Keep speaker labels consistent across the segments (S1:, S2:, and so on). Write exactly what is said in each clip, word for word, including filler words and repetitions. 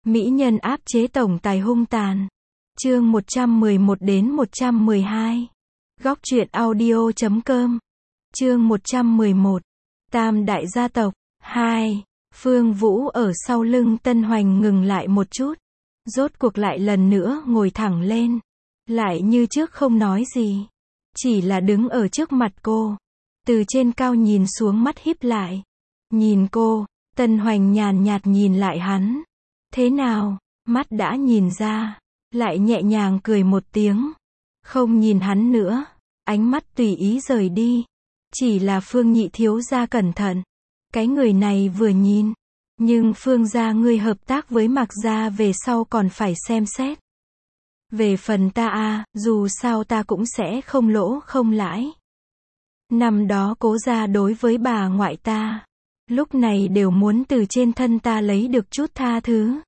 S1: Mỹ nhân áp chế tổng tài hung tàn. Chương một trăm mười một đến một trăm mười hai. Góc truyện audio chấm com. Chương một trăm mười một. Tam đại gia tộc. hai. Phương Vũ ở sau lưng Tân Hoành ngừng lại một chút. Rốt cuộc lại lần nữa ngồi thẳng lên. Lại như trước không nói gì. Chỉ là đứng ở trước mặt cô. Từ trên cao nhìn xuống, mắt híp lại. Nhìn cô, Tân Hoành nhàn nhạt nhìn lại hắn. Thế nào? Mắt đã nhìn ra. Lại nhẹ nhàng cười một tiếng. Không nhìn hắn nữa. Ánh mắt tùy ý rời đi. Chỉ là Phương nhị thiếu gia cẩn thận. Cái người này vừa nhìn. Nhưng Phương gia ngươi hợp tác với Mạc gia về sau còn phải xem xét. Về phần ta a, dù sao ta cũng sẽ không lỗ không lãi. Năm đó Cố gia đối với bà ngoại ta, lúc này đều muốn từ trên thân ta lấy được chút tha thứ.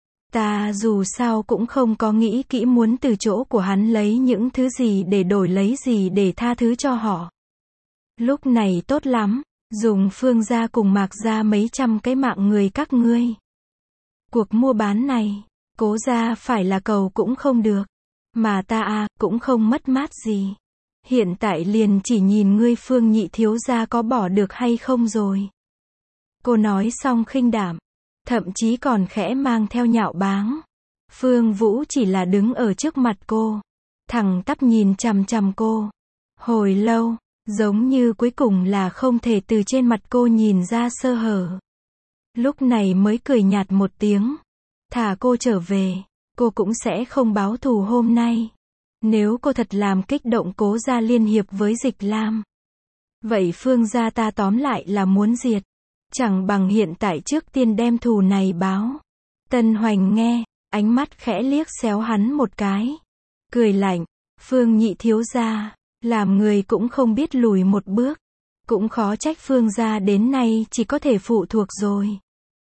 S1: Ta dù sao cũng không có nghĩ kỹ muốn từ chỗ của hắn lấy những thứ gì để đổi lấy gì để tha thứ cho họ. Lúc này tốt lắm, dùng Phương gia cùng Mạc gia mấy trăm cái mạng người các ngươi. Cuộc mua bán này, Cố gia phải là cầu cũng không được. Mà ta a, cũng không mất mát gì. Hiện tại liền chỉ nhìn ngươi Phương nhị thiếu gia có bỏ được hay không rồi. Cô nói xong khinh đảm. Thậm chí còn khẽ mang theo nhạo báng. Phương Vũ chỉ là đứng ở trước mặt cô. Thẳng tắp nhìn chằm chằm cô. Hồi lâu, giống như cuối cùng là không thể từ trên mặt cô nhìn ra sơ hở. Lúc này mới cười nhạt một tiếng. Thả cô trở về, cô cũng sẽ không báo thù hôm nay. Nếu cô thật làm kích động Cố gia liên hiệp với Dịch Lam, vậy Phương gia ta tóm lại là muốn diệt. Chẳng bằng hiện tại trước tiên đem thù này báo. Tân Hoành nghe, ánh mắt khẽ liếc xéo hắn một cái. Cười lạnh, Phương nhị thiếu gia, làm người cũng không biết lùi một bước. Cũng khó trách Phương gia đến nay chỉ có thể phụ thuộc rồi.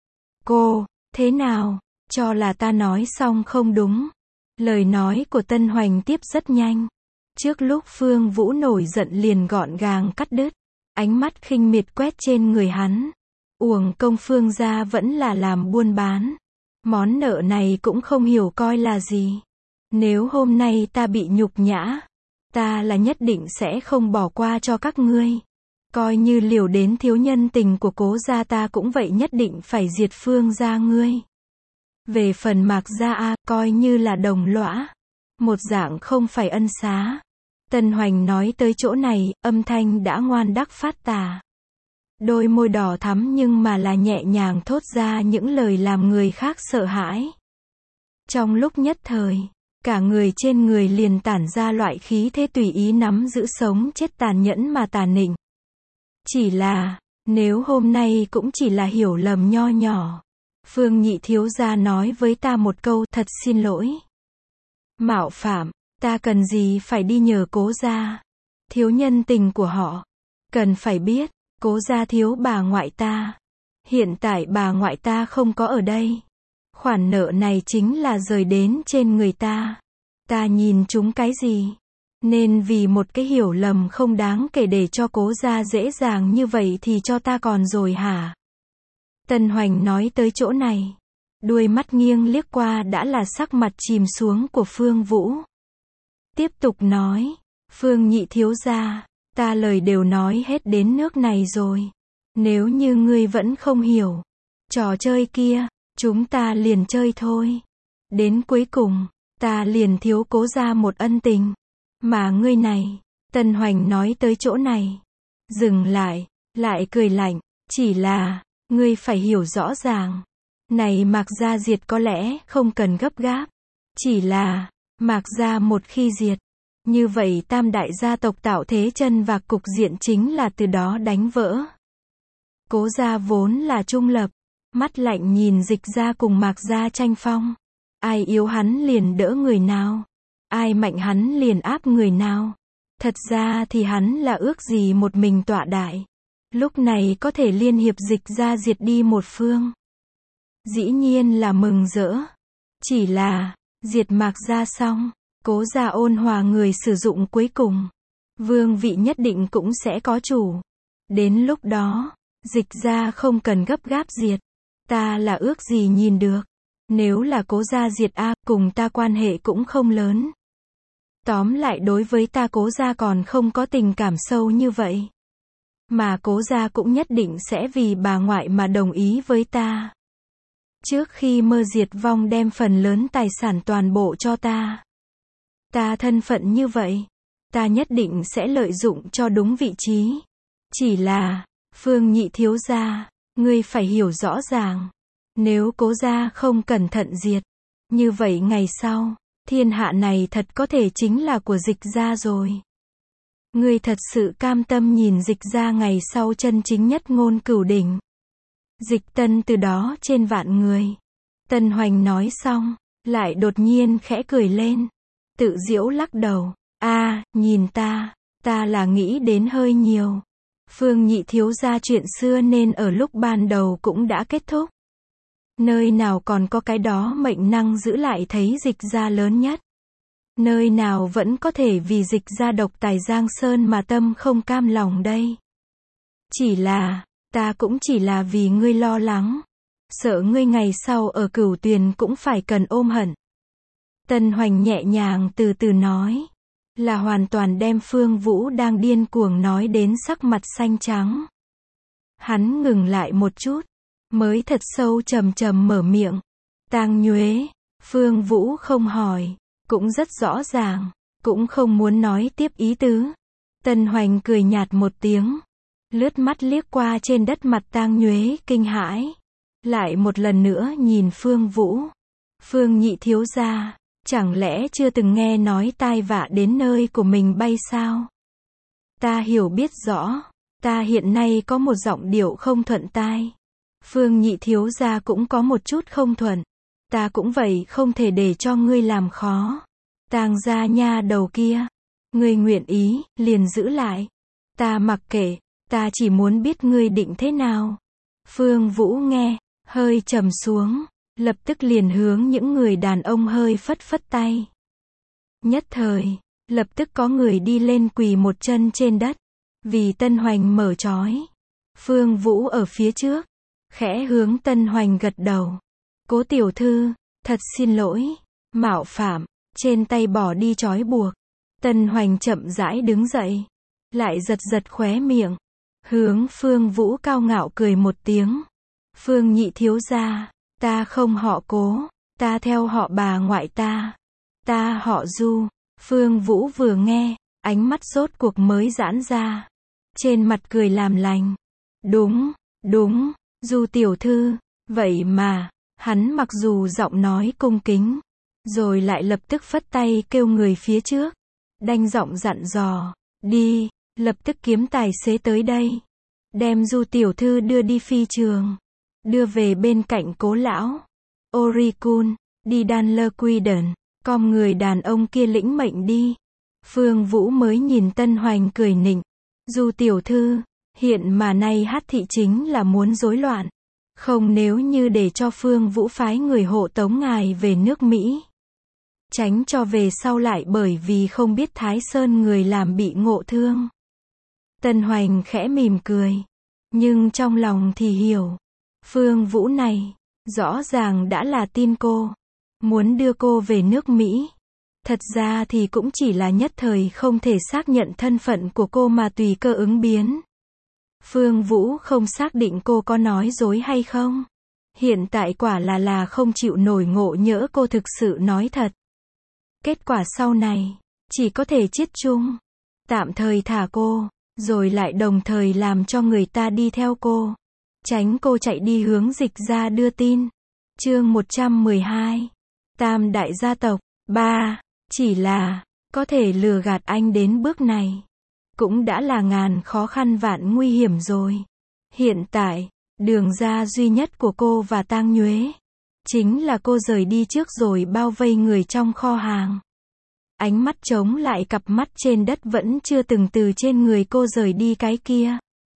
S1: Cô, thế nào, cho là ta nói xong không đúng. Lời nói của Tân Hoành tiếp rất nhanh. Trước lúc Phương Vũ nổi giận liền gọn gàng cắt đứt. Ánh mắt khinh miệt quét trên người hắn. Uổng công Phương gia vẫn là làm buôn bán. Món nợ này cũng không hiểu coi là gì. Nếu hôm nay ta bị nhục nhã, ta là nhất định sẽ không bỏ qua cho các ngươi. Coi như liều đến thiếu nhân tình của Cố gia ta cũng vậy, nhất định phải diệt Phương gia ngươi. Về phần Mạc gia a, coi như là đồng lõa. Một dạng không phải ân xá. Tân Hoành nói tới chỗ này, âm thanh đã ngoan đắc phát tà. Đôi môi đỏ thắm nhưng mà là nhẹ nhàng thốt ra những lời làm người khác sợ hãi. Trong lúc nhất thời, cả người trên người liền tản ra loại khí thế tùy ý nắm giữ sống chết tàn nhẫn mà tà nịnh. Chỉ là, nếu hôm nay cũng chỉ là hiểu lầm nho nhỏ. Phương nhị thiếu gia nói với ta một câu thật xin lỗi. Mạo phạm, ta cần gì phải đi nhờ Cố gia. Thiếu nhân tình của họ. Cần phải biết, Cố gia thiếu bà ngoại ta. Hiện tại bà ngoại ta không có ở đây. Khoản nợ này chính là rời đến trên người ta. Ta nhìn chúng cái gì? Nên vì một cái hiểu lầm không đáng kể để cho Cố gia dễ dàng như vậy thì cho ta còn rồi hả? Tân Hoành nói tới chỗ này. Đuôi mắt nghiêng liếc qua đã là sắc mặt chìm xuống của Phương Vũ. Tiếp tục nói. Phương nhị thiếu gia, ta lời đều nói hết đến nước này rồi. Nếu như ngươi vẫn không hiểu. Trò chơi kia, chúng ta liền chơi thôi. Đến cuối cùng, ta liền thiếu Cố gia một ân tình. Mà ngươi này, Tân Hoành nói tới chỗ này. Dừng lại, lại cười lạnh. Chỉ là, ngươi phải hiểu rõ ràng. Này Mạc gia diệt có lẽ không cần gấp gáp. Chỉ là, Mạc gia một khi diệt. Như vậy tam đại gia tộc tạo thế chân và cục diện chính là từ đó đánh vỡ. Cố gia vốn là trung lập. Mắt lạnh nhìn Dịch gia cùng Mạc gia tranh phong. Ai yếu hắn liền đỡ người nào. Ai mạnh hắn liền áp người nào. Thật ra thì hắn là ước gì một mình tọa đại. Lúc này có thể liên hiệp Dịch gia diệt đi một phương. Dĩ nhiên là mừng rỡ. Chỉ là, diệt Mạc gia xong, Cố gia ôn hòa người sử dụng cuối cùng. Vương vị nhất định cũng sẽ có chủ. Đến lúc đó, Dịch gia không cần gấp gáp diệt. Ta là ước gì nhìn được. Nếu là Cố gia diệt a, cùng ta quan hệ cũng không lớn. Tóm lại đối với ta Cố gia còn không có tình cảm sâu như vậy. Mà Cố gia cũng nhất định sẽ vì bà ngoại mà đồng ý với ta. Trước khi Mơ diệt vong đem phần lớn tài sản toàn bộ cho ta. Ta thân phận như vậy, ta nhất định sẽ lợi dụng cho đúng vị trí. Chỉ là, Phương Nhị thiếu gia, ngươi phải hiểu rõ ràng. Nếu Cố gia không cẩn thận diệt, như vậy ngày sau, thiên hạ này thật có thể chính là của Dịch gia rồi. Ngươi thật sự cam tâm nhìn Dịch gia ngày sau chân chính nhất ngôn cửu đỉnh. Dịch Tân từ đó trên vạn người. Tân Hoành nói xong, lại đột nhiên khẽ cười lên. Tự giễu lắc đầu. A, à, nhìn ta, ta là nghĩ đến hơi nhiều. Phương Nhị thiếu gia chuyện xưa nên ở lúc ban đầu cũng đã kết thúc. Nơi nào còn có cái đó mệnh năng giữ lại thấy Dịch gia lớn nhất. Nơi nào vẫn có thể vì Dịch gia độc tài Giang Sơn mà tâm không cam lòng đây. Chỉ là, ta cũng chỉ là vì ngươi lo lắng. Sợ ngươi ngày sau ở Cửu Tuyền cũng phải cần ôm hận. Tân Hoành nhẹ nhàng từ từ nói. Là hoàn toàn đem Phương Vũ đang điên cuồng nói đến sắc mặt xanh trắng. Hắn ngừng lại một chút. Mới thật sâu trầm trầm mở miệng. Tang Nhuế. Phương Vũ không hỏi. Cũng rất rõ ràng. Cũng không muốn nói tiếp ý tứ. Tân Hoành cười nhạt một tiếng. Lướt mắt liếc qua trên đất mặt Tang Nhuế kinh hãi. Lại một lần nữa nhìn Phương Vũ. Phương Nhị thiếu gia, chẳng lẽ chưa từng nghe nói tai vạ đến nơi của mình bay sao? Ta hiểu biết rõ, ta hiện nay có một giọng điệu không thuận tai. Phương Nhị thiếu gia cũng có một chút không thuận. Ta cũng vậy không thể để cho ngươi làm khó. Tang gia nha đầu kia. Ngươi nguyện ý, liền giữ lại. Ta mặc kệ, ta chỉ muốn biết ngươi định thế nào. Phương Vũ nghe, hơi trầm xuống, lập tức liền hướng những người đàn ông hơi phất phất tay. Nhất thời, lập tức có người đi lên quỳ một chân trên đất, vì Tân Hoành mở trói. Phương Vũ ở phía trước, khẽ hướng Tân Hoành gật đầu. Cố tiểu thư, thật xin lỗi, mạo phạm, trên tay bỏ đi trói buộc. Tân Hoành chậm rãi đứng dậy, lại giật giật khóe miệng, hướng Phương Vũ cao ngạo cười một tiếng. Phương Nhị thiếu gia, ta không họ Cố, ta theo họ bà ngoại ta. Ta họ Du. Phương Vũ vừa nghe, ánh mắt rốt cuộc mới giãn ra. Trên mặt cười làm lành. Đúng, đúng, Du tiểu thư, vậy mà, hắn mặc dù giọng nói cung kính, rồi lại lập tức phất tay kêu người phía trước. Đanh giọng dặn dò, đi, lập tức kiếm tài xế tới đây. Đem Du tiểu thư đưa đi phi trường. Đưa về bên cạnh Cố lão. Oricun, đi đan lơ quy đần, com người đàn ông kia lĩnh mệnh đi. Phương Vũ mới nhìn Tân Hoành cười nịnh. Du tiểu thư, hiện mà nay Hát thị chính là muốn rối loạn. Không nếu như để cho Phương Vũ phái người hộ tống ngài về nước Mỹ. Tránh cho về sau lại bởi vì không biết Thái Sơn người làm bị ngộ thương. Tân Hoành khẽ mỉm cười. Nhưng trong lòng thì hiểu. Phương Vũ này, rõ ràng đã là tin cô. Muốn đưa cô về nước Mỹ. Thật ra thì cũng chỉ là nhất thời không thể xác nhận thân phận của cô mà tùy cơ ứng biến. Phương Vũ không xác định cô có nói dối hay không. Hiện tại quả là là không chịu nổi ngộ nhỡ cô thực sự nói thật. Kết quả sau này, chỉ có thể chiết chung. Tạm thời thả cô, rồi lại đồng thời làm cho người ta đi theo cô. Tránh cô chạy đi hướng Dịch gia đưa tin. Chương một trăm mười hai. Tam đại gia tộc. ba. Chỉ là, có thể lừa gạt anh đến bước này. Cũng đã là ngàn khó khăn vạn nguy hiểm rồi. Hiện tại, đường ra duy nhất của cô và Tang Nhuế. Chính là cô rời đi trước rồi bao vây người trong kho hàng. Ánh mắt chống lại cặp mắt trên đất vẫn chưa từng từ trên người cô rời đi cái kia.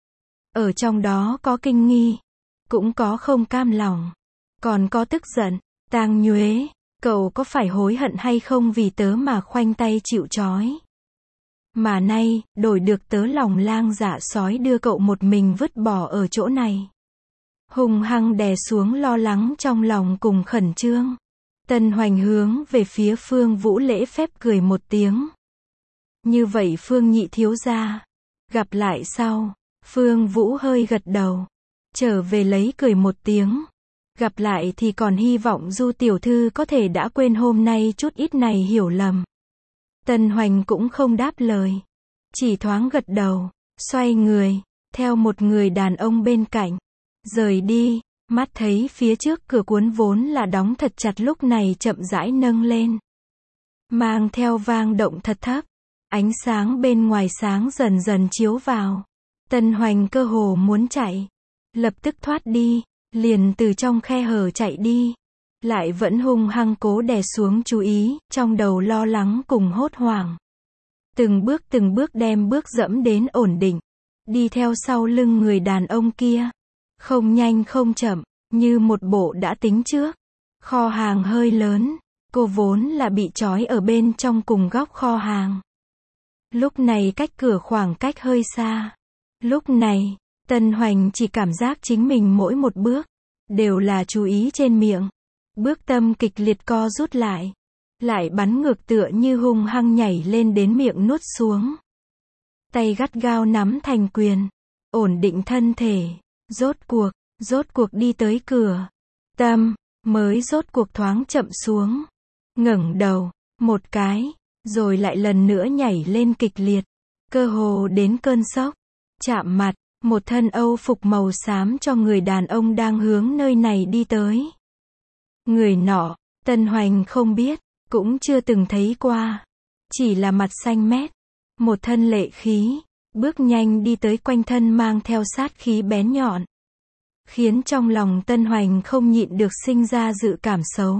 S1: Ở trong đó có kinh nghi, cũng có không cam lòng, còn có tức giận. Tang Nhuế, cậu có phải hối hận hay không vì tớ mà khoanh tay chịu trói? Mà nay, đổi được tớ lòng lang dạ sói đưa cậu một mình vứt bỏ ở chỗ này. hung hăng đè xuống lo lắng trong lòng cùng khẩn trương. Tân Hoành hướng về phía Phương Vũ lễ phép cười một tiếng. Như vậy Phương nhị thiếu gia, gặp lại sau. Phương Vũ hơi gật đầu, trở về lấy cười một tiếng. Gặp lại thì còn hy vọng Du tiểu thư có thể đã quên hôm nay chút ít này hiểu lầm. Tân Hoành cũng không đáp lời, chỉ thoáng gật đầu, xoay người, theo một người đàn ông bên cạnh, rời đi. Mắt thấy phía trước cửa cuốn vốn là đóng thật chặt lúc này chậm rãi nâng lên, mang theo vang động thật thấp, ánh sáng bên ngoài sáng dần dần chiếu vào. Tân Hoành cơ hồ muốn chạy, lập tức thoát đi, liền từ trong khe hở chạy đi, lại vẫn hung hăng cố đè xuống chú ý, trong đầu lo lắng cùng hốt hoảng. Từng bước từng bước đem bước dẫm đến ổn định, đi theo sau lưng người đàn ông kia. Không nhanh không chậm, như một bộ đã tính trước. Kho hàng hơi lớn, cô vốn là bị trói ở bên trong cùng góc kho hàng. Lúc này cách cửa khoảng cách hơi xa. Lúc này, Tân Hoành chỉ cảm giác chính mình mỗi một bước, đều là chú ý trên miệng. Bước tâm kịch liệt co rút lại, lại bắn ngược tựa như hung hăng nhảy lên đến miệng nuốt xuống. Tay gắt gao nắm thành quyền, ổn định thân thể, rốt cuộc, rốt cuộc đi tới cửa. Tâm, mới rốt cuộc thoáng chậm xuống. Ngẩng đầu, một cái, rồi lại lần nữa nhảy lên kịch liệt, cơ hồ đến cơn sốc. Chạm mặt, một thân Âu phục màu xám cho người đàn ông đang hướng nơi này đi tới. Người nọ, Tân Hoành không biết, cũng chưa từng thấy qua. Chỉ là mặt xanh mét, một thân lệ khí, bước nhanh đi tới quanh thân mang theo sát khí bén nhọn. Khiến trong lòng Tân Hoành không nhịn được sinh ra dự cảm xấu.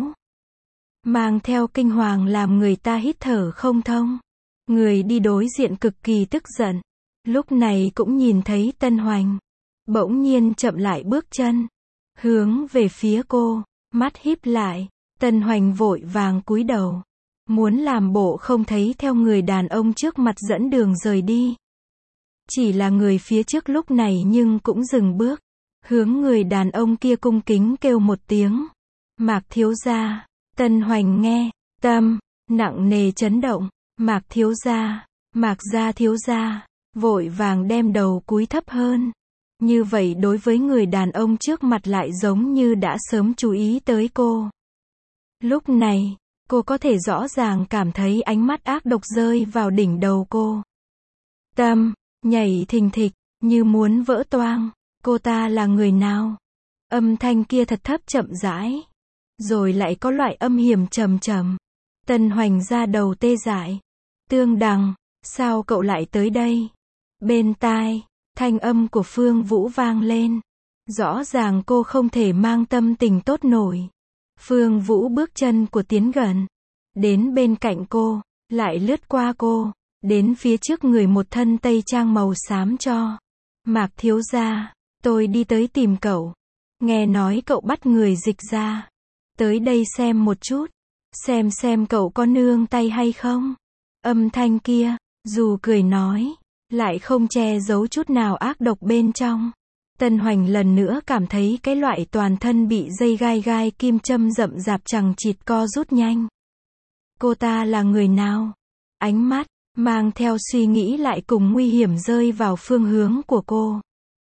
S1: Mang theo kinh hoàng làm người ta hít thở không thông. Người đi đối diện cực kỳ tức giận. Lúc này cũng nhìn thấy Tân Hoành. Bỗng nhiên chậm lại bước chân. Hướng về phía cô, mắt híp lại. Tân Hoành vội vàng cúi đầu. Muốn làm bộ không thấy theo người đàn ông trước mặt dẫn đường rời đi. Chỉ là người phía trước lúc này nhưng cũng dừng bước. Hướng người đàn ông kia cung kính kêu một tiếng. Mạc thiếu gia. Tân Hoành nghe, tâm, nặng nề chấn động. Mạc thiếu gia, Mạc gia thiếu gia, vội vàng đem đầu cúi thấp hơn. Như vậy đối với người đàn ông trước mặt lại giống như đã sớm chú ý tới cô. Lúc này, cô có thể rõ ràng cảm thấy ánh mắt ác độc rơi vào đỉnh đầu cô. Tâm, nhảy thình thịch, như muốn vỡ toang. Cô ta là người nào? Âm thanh kia thật thấp chậm rãi. Rồi lại có loại âm hiểm trầm trầm. Tân Hoành ra đầu tê dại. Tương Đằng, sao cậu lại tới đây? Bên tai, thanh âm của Phương Vũ vang lên. Rõ ràng cô không thể mang tâm tình tốt nổi. Phương Vũ bước chân của tiến gần. Đến bên cạnh cô, lại lướt qua cô. Đến phía trước người một thân tây trang màu xám cho. Mạc thiếu gia, tôi đi tới tìm cậu. Nghe nói cậu bắt người dịch ra. Tới đây xem một chút. Xem xem cậu có nương tay hay không. Âm thanh kia, dù cười nói, lại không che giấu chút nào ác độc bên trong. Tân Hoành lần nữa cảm thấy cái loại toàn thân bị dây gai gai kim châm rậm rạp chằng chịt co rút nhanh. Cô ta là người nào? Ánh mắt, mang theo suy nghĩ lại cùng nguy hiểm rơi vào phương hướng của cô.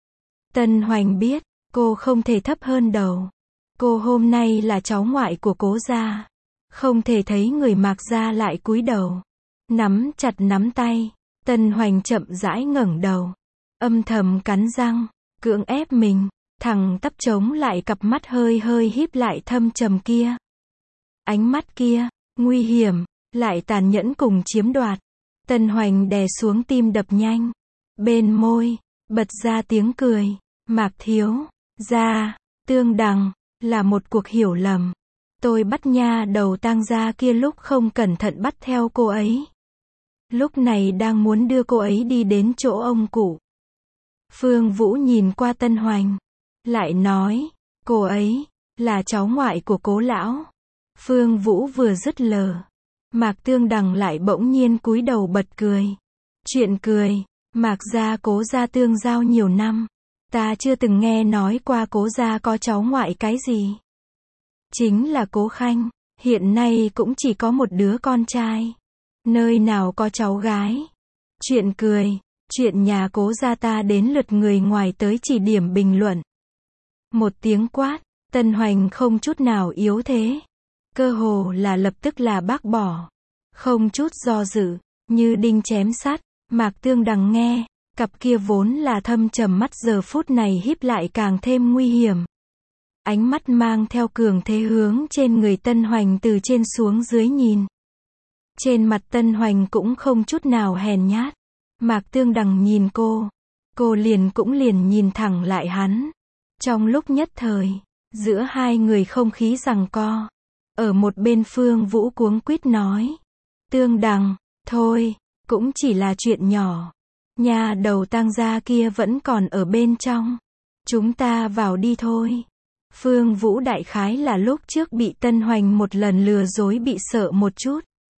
S1: Tân Hoành biết, cô không thể thấp hơn đầu. Cô hôm nay là cháu ngoại của Cố gia. Không thể thấy người Mạc gia lại cúi đầu. Nắm chặt nắm tay. Tân Hoành chậm rãi ngẩng đầu. Âm thầm cắn răng. Cưỡng ép mình. Thẳng tắp chống lại cặp mắt hơi hơi híp lại thâm trầm kia. Ánh mắt kia, nguy hiểm, lại tàn nhẫn cùng chiếm đoạt. Tân Hoành đè xuống tim đập nhanh. Bên môi, bật ra tiếng cười. Mạc thiếu gia, Tương Đằng, là một cuộc hiểu lầm. Tôi bắt nha đầu tang gia kia lúc không cẩn thận bắt theo cô ấy. Lúc này đang muốn đưa cô ấy đi đến chỗ ông cụ. Phương Vũ nhìn qua Tân Hoành, lại nói, cô ấy, là cháu ngoại của Cố lão. Phương Vũ vừa dứt lờ. Mạc Tương Đằng lại bỗng nhiên cúi đầu bật cười. Chuyện cười, Mạc gia Cố gia tương giao nhiều năm. Ta chưa từng nghe nói qua Cố gia có cháu ngoại cái gì. Chính là Cố Khanh, hiện nay cũng chỉ có một đứa con trai. Nơi nào có cháu gái. Chuyện cười, chuyện nhà Cố gia ta đến lượt người ngoài tới chỉ điểm bình luận. Một tiếng quát, Tân Hoành không chút nào yếu thế. Cơ hồ là lập tức là bác bỏ. Không chút do dự, như đinh chém sắt. Mạc Tương Đằng nghe, cặp kia vốn là thâm trầm mắt giờ phút này híp lại càng thêm nguy hiểm. Ánh mắt mang theo cường thế hướng trên người Tân Hoành từ trên xuống dưới nhìn. Trên mặt Tân Hoành cũng không chút nào hèn nhát. Mạc Tương Đằng nhìn cô, cô liền cũng liền nhìn thẳng lại hắn. Trong lúc nhất thời, giữa hai người không khí giằng co. Ở một bên Phương Vũ cuống quýt nói. Tương Đằng, thôi, cũng chỉ là chuyện nhỏ. Nhà đầu tang gia kia vẫn còn ở bên trong. Chúng ta vào đi thôi. Phương Vũ đại khái là lúc trước bị Tân Hoành một lần lừa dối bị sợ một chút.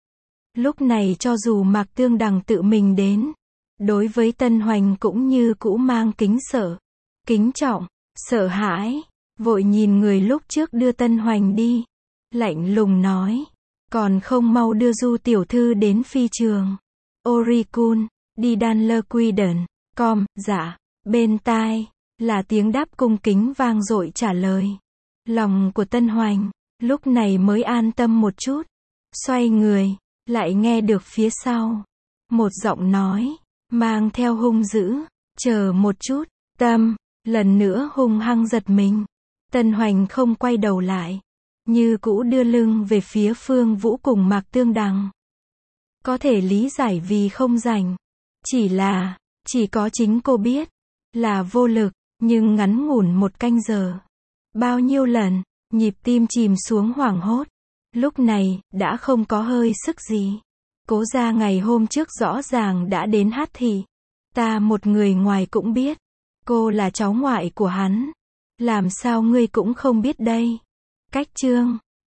S1: Lúc này cho dù Mạc Tương Đằng tự mình đến, đối với Tân Hoành cũng như cũ mang kính sợ, kính trọng, sợ hãi, vội nhìn người lúc trước đưa Tân Hoành đi. Lạnh lùng nói, còn không mau đưa Du tiểu thư đến phi trường. Oricun, đi Dunlequiden, com, dạ, bên tai, là tiếng đáp cung kính vang dội trả lời. Lòng của Tân Hoành, lúc này mới an tâm một chút. Xoay người, lại nghe được phía sau. Một giọng nói, mang theo hung dữ, chờ một chút, Tâm, lần nữa hung hăng giật mình. Tân Hoành không quay đầu lại, như cũ đưa lưng về phía Phương Vũ cùng Mạc Tương Đằng. Có thể lý giải vì không rảnh. Chỉ là, chỉ có chính cô biết, là vô lực, nhưng ngắn ngủn một canh giờ. Bao nhiêu lần, nhịp tim chìm xuống hoảng hốt. Lúc này, đã không có hơi sức gì. Cố gia ngày hôm trước rõ ràng đã đến hát thị. Ta một người ngoài cũng biết. Cô là cháu ngoại của hắn. Làm sao ngươi cũng không biết đây. Cách chương